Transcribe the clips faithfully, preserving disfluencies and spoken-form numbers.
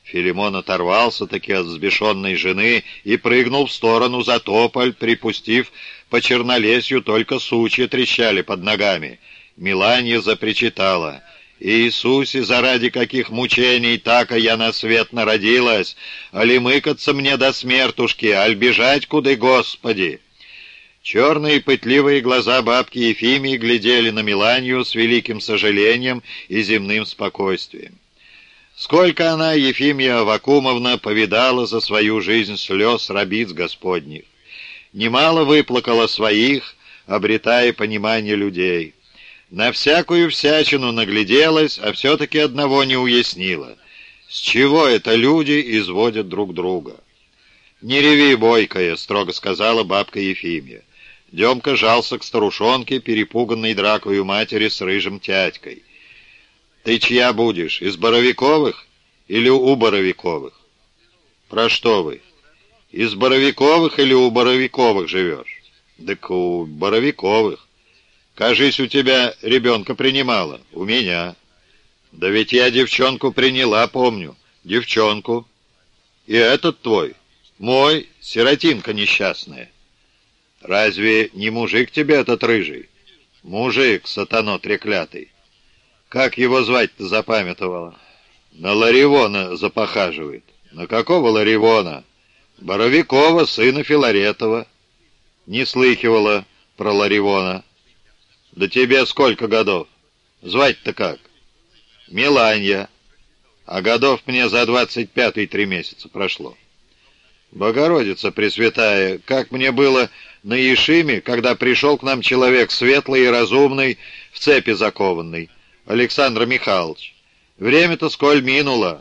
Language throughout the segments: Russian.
Филимон оторвался-таки от взбешенной жены и прыгнул в сторону за тополь, припустив по чернолесью, только сучья трещали под ногами. Миланья запричитала: «Иисусе, заради каких мучений така я на свет народилась, али мыкаться мне до смертушки, аль бежать куды, Господи!» Черные пытливые глаза бабки Ефимии глядели на Миланью с великим сожалением и земным спокойствием. Сколько она, Ефимия Аввакумовна, повидала за свою жизнь слез рабиц Господних. Немало выплакала своих, обретая понимание людей. На всякую всячину нагляделась, а все-таки одного не уяснила: с чего это люди изводят друг друга? «Не реви, бойкая», — строго сказала бабка Ефимия. Демка жался к старушонке, перепуганной дракою матери с рыжим тятькой. «Ты чья будешь, из Боровиковых или у Боровиковых?» «Про что вы? Из Боровиковых или у Боровиковых живешь?» «Так у Боровиковых. Кажись, у тебя ребенка принимала?» «У меня». «Да ведь я девчонку приняла, помню. Девчонку. И этот твой? Мой, сиротинка несчастная». «Разве не мужик тебе этот рыжий?» «Мужик, сатано треклятый. Как его звать-то запамятовала?» «На Ларивона запохаживает». «На какого Ларивона?» «Боровикова, сына Филаретова». «Не слыхивала про Ларивона». «Да тебе сколько годов? Звать-то как?» «Миланья. А годов мне за двадцать пятый три месяца прошло». «Богородица Пресвятая, как мне было на Ешиме, когда пришел к нам человек светлый и разумный, в цепи закованный, Александр Михайлович. Время-то сколь минуло.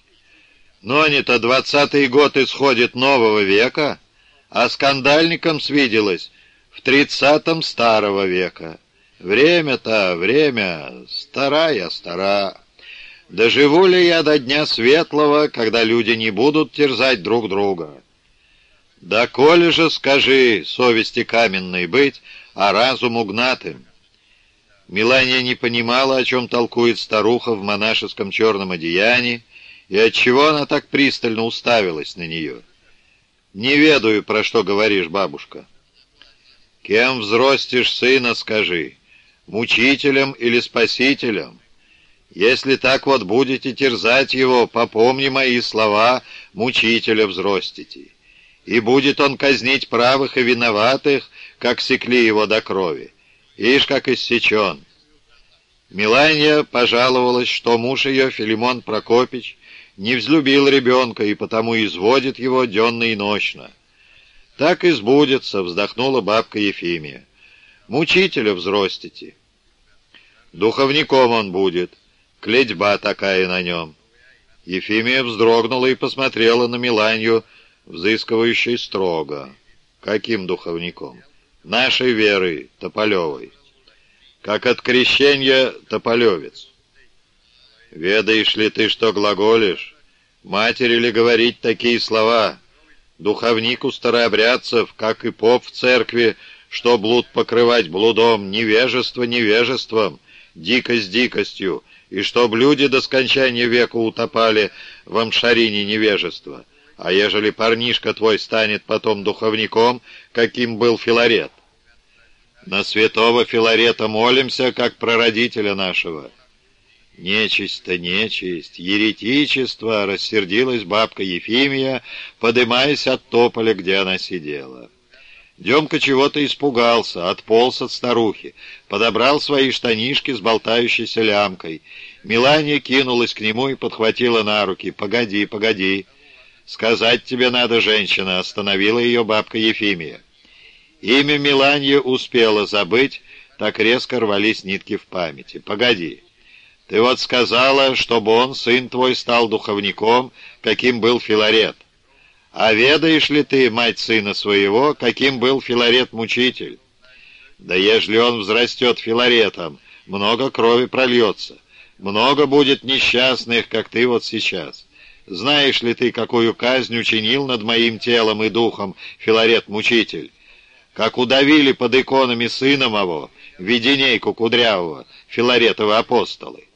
Но не-то двадцатый год исходит нового века, а скандальником свиделось в тридцатом старого века. Время-то, время, стара я стара. Доживу ли я до дня светлого, когда люди не будут терзать друг друга? Да коли же, скажи, совести каменной быть, а разуму гнатым?» Миланья не понимала, о чем толкует старуха в монашеском черном одеянии, и отчего она так пристально уставилась на нее. «Не ведаю, про что говоришь, бабушка». «Кем взростишь сына, скажи, мучителем или спасителем? Если так вот будете терзать его, попомни мои слова, мучителя взростите. И будет он казнить правых и виноватых, как секли его до крови. Ишь, как иссечен». Миланья пожаловалась, что муж ее, Филимон Прокопич, не взлюбил ребенка и потому изводит его денно и ночно. «Так и сбудется», — вздохнула бабка Ефимия. «Мучителя взростите. Духовником он будет, клетьба такая на нем». Ефимия вздрогнула и посмотрела на Миланью, взыскивающей строго. «Каким духовником?» «Нашей веры, Тополевой. Как от крещения Тополевец». «Ведаешь ли ты, что глаголишь? Матери ли говорить такие слова? Духовник у старообрядцев, как и поп в церкви, что блуд покрывать блудом, невежество невежеством, дикость дикостью, и чтоб люди до скончания века утопали в амшарине невежества. А ежели парнишка твой станет потом духовником, каким был Филарет? На святого Филарета молимся, как прародителя нашего». «Нечисть-то нечисть, еретичество!» — рассердилась бабка Ефимия, подымаясь от тополя, где она сидела. Демка чего-то испугался, отполз от старухи, подобрал свои штанишки с болтающейся лямкой. Миланья кинулась к нему и подхватила на руки. «Погоди, погоди! Сказать тебе надо, женщина!» — остановила ее бабка Ефимия. Имя Миланья успела забыть, так резко рвались нитки в памяти. «Погоди! Ты вот сказала, чтобы он, сын твой, стал духовником, каким был Филарет. А ведаешь ли ты, мать сына своего, каким был Филарет-мучитель? Да ежели он взрастет Филаретом, много крови прольется, много будет несчастных, как ты вот сейчас. Знаешь ли ты, какую казнь учинил над моим телом и духом Филарет-мучитель? Как удавили под иконами сына моего, Веденейку Кудрявого, Филаретовы апостолы?